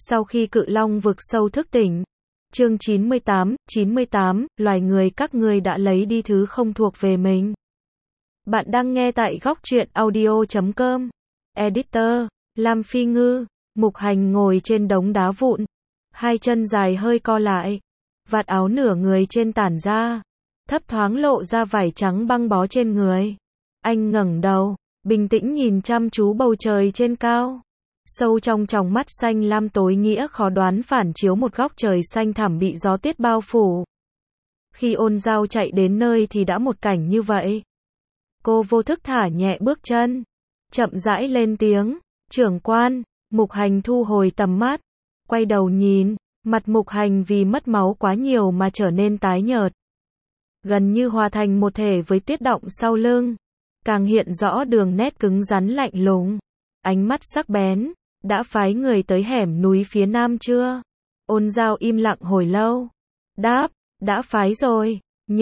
Sau khi cự long vực sâu thức tỉnh. Chương 98, loài người các ngươi đã lấy đi thứ không thuộc về mình. Bạn đang nghe tại góc truyện audio.com. Editor, Lam Phi Ngư. Mục Hành ngồi trên đống đá vụn. Hai chân dài hơi co lại. Vạt áo nửa người trên tản ra. Thấp thoáng lộ ra vải trắng băng bó trên người. Anh ngẩng đầu, bình tĩnh nhìn chăm chú bầu trời trên cao. Sâu trong tròng mắt xanh lam tối nghĩa khó đoán phản chiếu một góc trời xanh thẳm bị gió tuyết bao phủ. Khi Ôn Dao chạy đến nơi thì đã một cảnh như vậy. Cô vô thức thả nhẹ bước chân, chậm rãi lên tiếng, "Trưởng quan." Mục Hành thu hồi tầm mắt, quay đầu nhìn, mặt Mục Hành vì mất máu quá nhiều mà trở nên tái nhợt, gần như hòa thành một thể với tuyết động sau lưng, càng hiện rõ đường nét cứng rắn lạnh lùng. Ánh mắt sắc bén, "Đã phái người tới hẻm núi phía nam chưa?" Ôn Dao im lặng hồi lâu, đáp, "Đã phái rồi,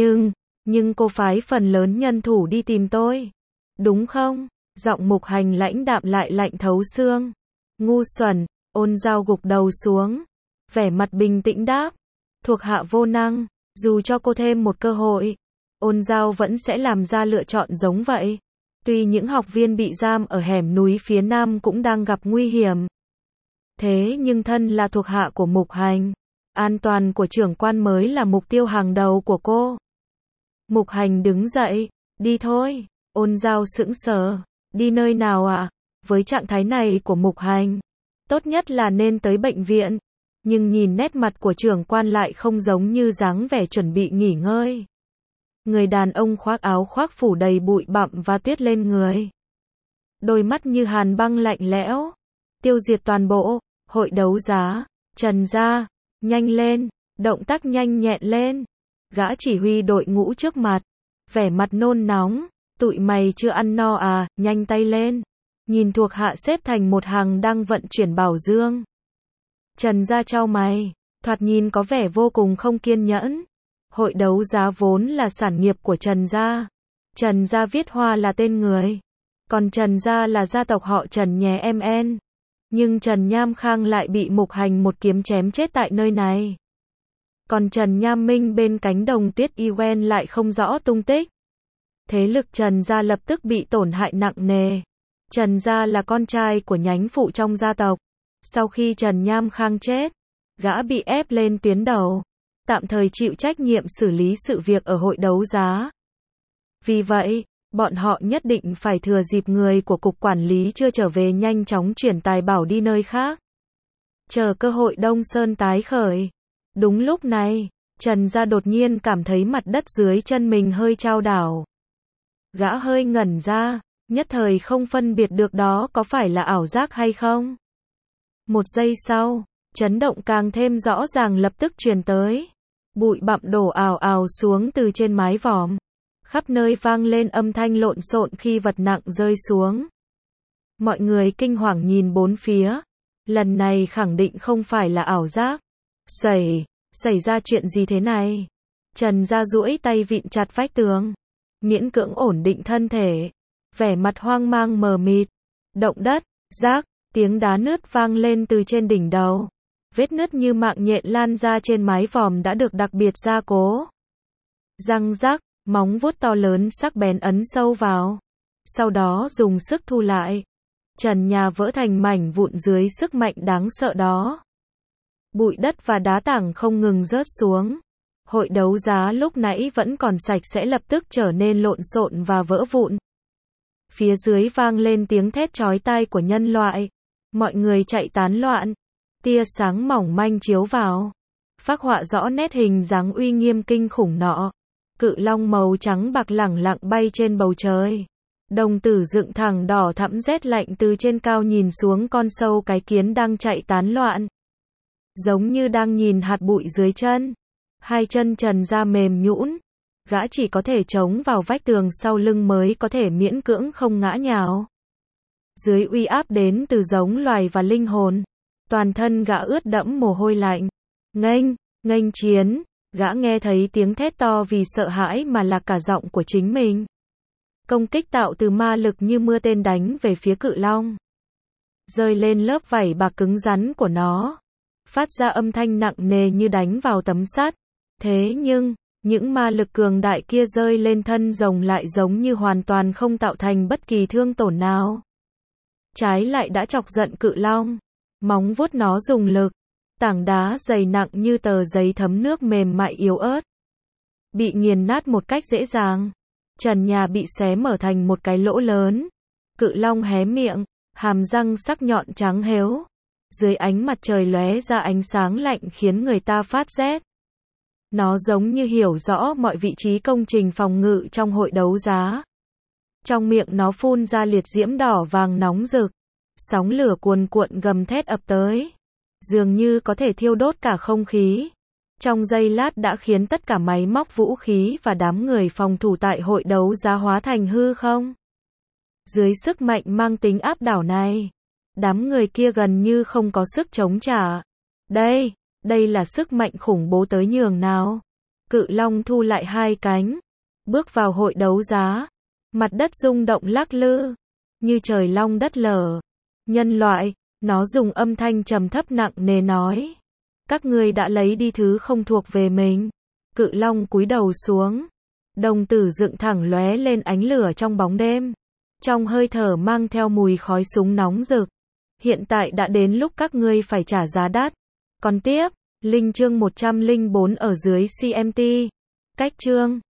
nhưng cô phái phần lớn nhân thủ đi tìm tôi, đúng không?" Giọng Mục Hành lãnh đạm lại lạnh thấu xương. "Ngu xuẩn." Ôn Dao gục đầu xuống, vẻ mặt bình tĩnh đáp, "Thuộc hạ vô năng, dù cho cô thêm một cơ hội, Ôn Dao vẫn sẽ làm ra lựa chọn giống vậy. Tuy những học viên bị giam ở hẻm núi phía nam cũng đang gặp nguy hiểm. Thế nhưng thân là thuộc hạ của Mục Hành, an toàn của trưởng quan mới là mục tiêu hàng đầu của cô." Mục Hành đứng dậy, "Đi thôi." Ôn Dao sững sờ, "Đi nơi nào ạ?" Với trạng thái này của Mục Hành, tốt nhất là nên tới bệnh viện. Nhưng nhìn nét mặt của trưởng quan lại không giống như dáng vẻ chuẩn bị nghỉ ngơi. Người đàn ông khoác áo khoác phủ đầy bụi bặm và tuyết lên người. Đôi mắt như hàn băng lạnh lẽo. "Tiêu diệt toàn bộ hội đấu giá, Trần gia, nhanh lên." Động tác nhanh nhẹn lên. Gã chỉ huy đội ngũ trước mặt, vẻ mặt nôn nóng, "Tụi mày chưa ăn no à, nhanh tay lên." Nhìn thuộc hạ xếp thành một hàng đang vận chuyển bảo dương. Trần gia chau mày, thoạt nhìn có vẻ vô cùng không kiên nhẫn. Hội đấu giá vốn là sản nghiệp của Trần gia. Trần gia viết hoa là tên người. Còn Trần gia là gia tộc họ Trần nhé MN. Nhưng Trần Nham Khang lại bị Mục Hành một kiếm chém chết tại nơi này. Còn Trần Nham Minh bên cánh đồng tuyết Yuen lại không rõ tung tích. Thế lực Trần gia lập tức bị tổn hại nặng nề. Trần gia là con trai của nhánh phụ trong gia tộc. Sau khi Trần Nham Khang chết, gã bị ép lên tuyến đầu, tạm thời chịu trách nhiệm xử lý sự việc ở hội đấu giá. Vì vậy, bọn họ nhất định phải thừa dịp người của cục quản lý chưa trở về nhanh chóng chuyển tài bảo đi nơi khác, chờ cơ hội Đông Sơn tái khởi. Đúng lúc này, Trần gia đột nhiên cảm thấy mặt đất dưới chân mình hơi chao đảo. Gã hơi ngẩn ra, nhất thời không phân biệt được đó có phải là ảo giác hay không. Một giây sau, chấn động càng thêm rõ ràng lập tức truyền tới. Bụi bặm đổ ào ào xuống từ trên mái vòm. Khắp nơi vang lên âm thanh lộn xộn khi vật nặng rơi xuống. Mọi người kinh hoàng nhìn bốn phía. Lần này khẳng định không phải là ảo giác. Xảy ra chuyện gì thế này? Trần gia duỗi tay vịn chặt vách tường, miễn cưỡng ổn định thân thể, vẻ mặt hoang mang mờ mịt. Động đất, rác, tiếng đá nứt vang lên từ trên đỉnh đầu. Vết nứt như mạng nhện lan ra trên mái vòm đã được đặc biệt gia cố. Răng rắc, móng vuốt to lớn sắc bén ấn sâu vào. Sau đó dùng sức thu lại. Trần nhà vỡ thành mảnh vụn dưới sức mạnh đáng sợ đó. Bụi đất và đá tảng không ngừng rớt xuống. Hội đấu giá lúc nãy vẫn còn sạch sẽ lập tức trở nên lộn xộn và vỡ vụn. Phía dưới vang lên tiếng thét chói tai của nhân loại. Mọi người chạy tán loạn. Tia sáng mỏng manh chiếu vào, phác họa rõ nét hình dáng uy nghiêm kinh khủng nọ. Cự long màu trắng bạc lẳng lặng bay trên bầu trời. Đồng tử dựng thẳng đỏ thẫm rét lạnh từ trên cao nhìn xuống con sâu cái kiến đang chạy tán loạn. Giống như đang nhìn hạt bụi dưới chân. Hai chân Trần gia mềm nhũn. Gã chỉ có thể chống vào vách tường sau lưng mới có thể miễn cưỡng không ngã nhào. Dưới uy áp đến từ giống loài và linh hồn, toàn thân gã ướt đẫm mồ hôi lạnh. Nghênh chiến. Gã nghe thấy tiếng thét to vì sợ hãi mà là cả giọng của chính mình. Công kích tạo từ ma lực như mưa tên đánh về phía cự long. Rơi lên lớp vảy bạc cứng rắn của nó. phát ra âm thanh nặng nề như đánh vào tấm sắt. Thế nhưng, những ma lực cường đại kia rơi lên thân rồng lại giống như hoàn toàn không tạo thành bất kỳ thương tổn nào. Trái lại đã chọc giận cự long. Móng vuốt nó dùng lực. Tảng đá dày nặng như tờ giấy thấm nước mềm mại yếu ớt. Bị nghiền nát một cách dễ dàng. Trần nhà bị xé mở thành một cái lỗ lớn. Cự long hé miệng, hàm răng sắc nhọn trắng hếu. Dưới ánh mặt trời lóe ra ánh sáng lạnh khiến người ta phát rét. Nó giống như hiểu rõ mọi vị trí công trình phòng ngự trong hội đấu giá. Trong miệng nó phun ra liệt diễm đỏ vàng nóng rực. Sóng lửa cuồn cuộn gầm thét ập tới. Dường như có thể thiêu đốt cả không khí. Trong giây lát đã khiến tất cả máy móc vũ khí và đám người phòng thủ tại hội đấu giá hóa thành hư không. Dưới sức mạnh mang tính áp đảo này, đám người kia gần như không có sức chống trả. Đây là sức mạnh khủng bố tới nhường nào. Cự long thu lại hai cánh, bước vào hội đấu giá. Mặt đất rung động lắc lư, như trời long đất lở. Nhân loại, nó dùng âm thanh trầm thấp nặng nề nói. Các ngươi đã lấy đi thứ không thuộc về mình. Cự long cúi đầu xuống. Đồng tử dựng thẳng lóe lên ánh lửa trong bóng đêm. Trong hơi thở mang theo mùi khói súng nóng rực. Hiện tại đã đến lúc các ngươi phải trả giá đắt. Còn tiếp, Linh chương 104 ở dưới CMT. Cách chương